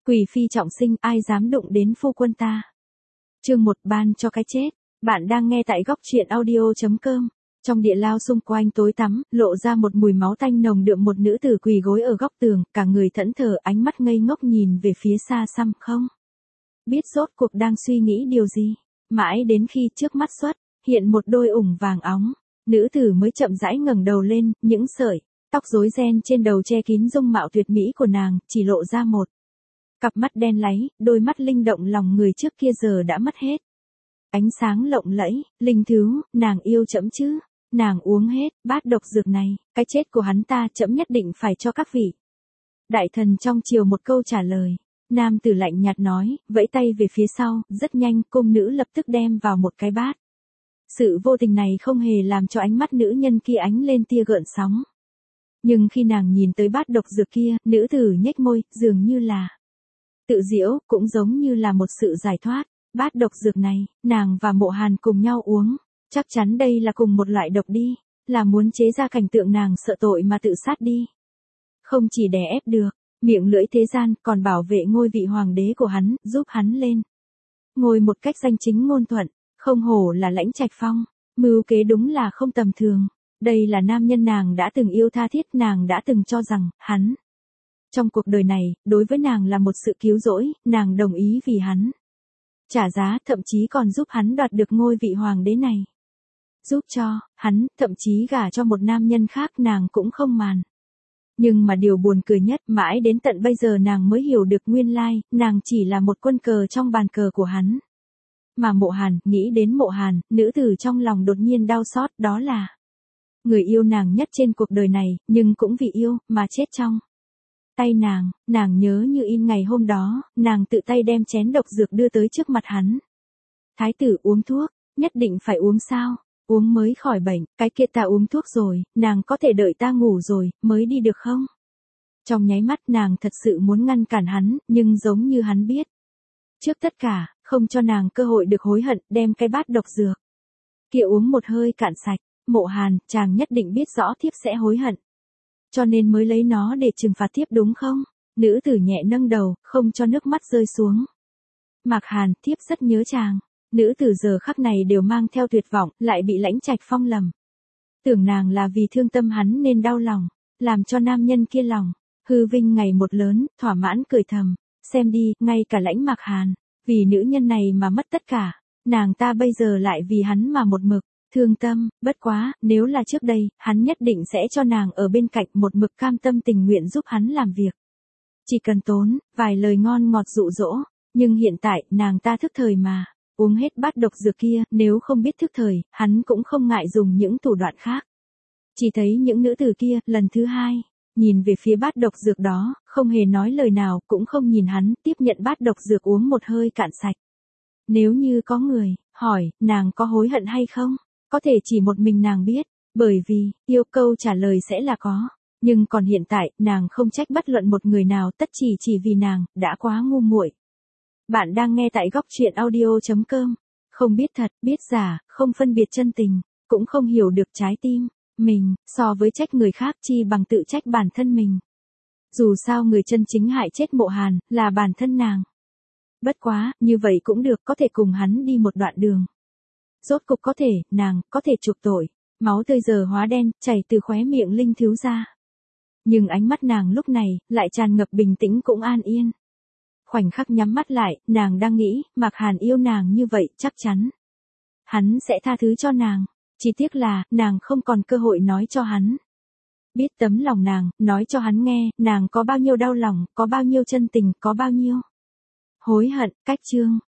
Quỷ phi trọng sinh, ai dám đụng đến phu quân ta. Chương 1, ban cho cái chết. Bạn đang nghe tại góc truyện audio.com. Trong địa lao xung quanh tối tăm, lộ ra một mùi máu tanh nồng đượm, một nữ tử quỳ gối ở góc tường, cả người thẫn thờ, ánh mắt ngây ngốc nhìn về phía xa xăm không. Biết rốt cuộc đang suy nghĩ điều gì. Mãi đến khi trước mắt xuất hiện một đôi ủng vàng óng, nữ tử mới chậm rãi ngẩng đầu lên, những sợi tóc rối ren trên đầu che kín dung mạo tuyệt mỹ của nàng, chỉ lộ ra một cặp mắt đen láy, đôi mắt linh động lòng người trước kia giờ đã mất hết. Ánh sáng lộng lẫy, linh thứ, nàng yêu trẫm chứ? Nàng uống hết bát độc dược này, cái chết của hắn ta trẫm nhất định phải cho các vị đại thần trong triều một câu trả lời. Nam tử lạnh nhạt nói, vẫy tay về phía sau, rất nhanh cung nữ lập tức đem vào một cái bát. Sự vô tình này không hề làm cho ánh mắt nữ nhân kia ánh lên tia gợn sóng. Nhưng khi nàng nhìn tới bát độc dược kia, nữ tử nhếch môi, dường như là tự giễu, cũng giống như là một sự giải thoát. Bát độc dược này, nàng và Mộ Hàn cùng nhau uống, chắc chắn đây là cùng một loại độc đi, là muốn chế ra cảnh tượng nàng sợ tội mà tự sát đi. Không chỉ đè ép được miệng lưỡi thế gian, còn bảo vệ ngôi vị hoàng đế của hắn, giúp hắn lên ngồi một cách danh chính ngôn thuận, không hổ là Lãnh Trạch Phong, mưu kế đúng là không tầm thường. Đây là nam nhân nàng đã từng yêu tha thiết, nàng đã từng cho rằng hắn trong cuộc đời này, đối với nàng là một sự cứu rỗi, nàng đồng ý vì hắn trả giá, thậm chí còn giúp hắn đoạt được ngôi vị hoàng đế này. Giúp cho hắn, thậm chí gả cho một nam nhân khác, nàng cũng không màn. Nhưng mà điều buồn cười nhất, mãi đến tận bây giờ nàng mới hiểu được nguyên lai, nàng chỉ là một quân cờ trong bàn cờ của hắn. Mà Mộ Hàn, nghĩ đến Mộ Hàn, nữ tử trong lòng đột nhiên đau xót, đó là người yêu nàng nhất trên cuộc đời này, nhưng cũng vì yêu, mà chết trong tay nàng nhớ như in ngày hôm đó, nàng tự tay đem chén độc dược đưa tới trước mặt hắn. Thái tử uống thuốc, nhất định phải uống sao? Uống mới khỏi bệnh, cái kia ta uống thuốc rồi, nàng có thể đợi ta ngủ rồi, mới đi được không? Trong nháy mắt nàng thật sự muốn ngăn cản hắn, nhưng giống như hắn biết. Trước tất cả, không cho nàng cơ hội được hối hận, đem cái bát độc dược kia uống một hơi cạn sạch. Mộ Hàn, chàng nhất định biết rõ thiếp sẽ hối hận, cho nên mới lấy nó để trừng phạt thiếp đúng không? Nữ tử nhẹ nâng đầu, không cho nước mắt rơi xuống. Mạc Hàn, thiếp rất nhớ chàng. Nữ tử giờ khắc này đều mang theo tuyệt vọng, lại bị Lãnh Trạch Phong lầm tưởng nàng là vì thương tâm hắn nên đau lòng, làm cho nam nhân kia lòng hư vinh ngày một lớn, thỏa mãn cười thầm, xem đi, ngay cả Lãnh Mạc Hàn, vì nữ nhân này mà mất tất cả, nàng ta bây giờ lại vì hắn mà một mực thương tâm. Bất quá, nếu là trước đây, hắn nhất định sẽ cho nàng ở bên cạnh, một mực cam tâm tình nguyện giúp hắn làm việc. Chỉ cần tốn vài lời ngon ngọt dụ dỗ, nhưng hiện tại, nàng ta thức thời mà uống hết bát độc dược kia, nếu không biết thức thời, hắn cũng không ngại dùng những thủ đoạn khác. Chỉ thấy những nữ tử kia, lần thứ hai, nhìn về phía bát độc dược đó, không hề nói lời nào, cũng không nhìn hắn, tiếp nhận bát độc dược uống một hơi cạn sạch. Nếu như có người hỏi, nàng có hối hận hay không? Có thể chỉ một mình nàng biết, bởi vì, yêu câu trả lời sẽ là có. Nhưng còn hiện tại, nàng không trách bất luận một người nào, tất chỉ vì nàng, đã quá ngu muội. Bạn đang nghe tại góc truyện audio.com. Không biết thật, biết giả, không phân biệt chân tình, cũng không hiểu được trái tim mình, so với trách người khác chi bằng tự trách bản thân mình. Dù sao người chân chính hại chết Mộ Hàn, là bản thân nàng. Bất quá, như vậy cũng được, có thể cùng hắn đi một đoạn đường. Rốt cục có thể, nàng, có thể chuộc tội. Máu tươi giờ hóa đen, chảy từ khóe miệng Linh Thiếu ra. Nhưng ánh mắt nàng lúc này, lại tràn ngập bình tĩnh cũng an yên. Khoảnh khắc nhắm mắt lại, nàng đang nghĩ, Mạc Hàn yêu nàng như vậy, chắc chắn hắn sẽ tha thứ cho nàng. Chỉ tiếc là, nàng không còn cơ hội nói cho hắn biết tấm lòng nàng, nói cho hắn nghe, nàng có bao nhiêu đau lòng, có bao nhiêu chân tình, có bao nhiêu hối hận. Cách chương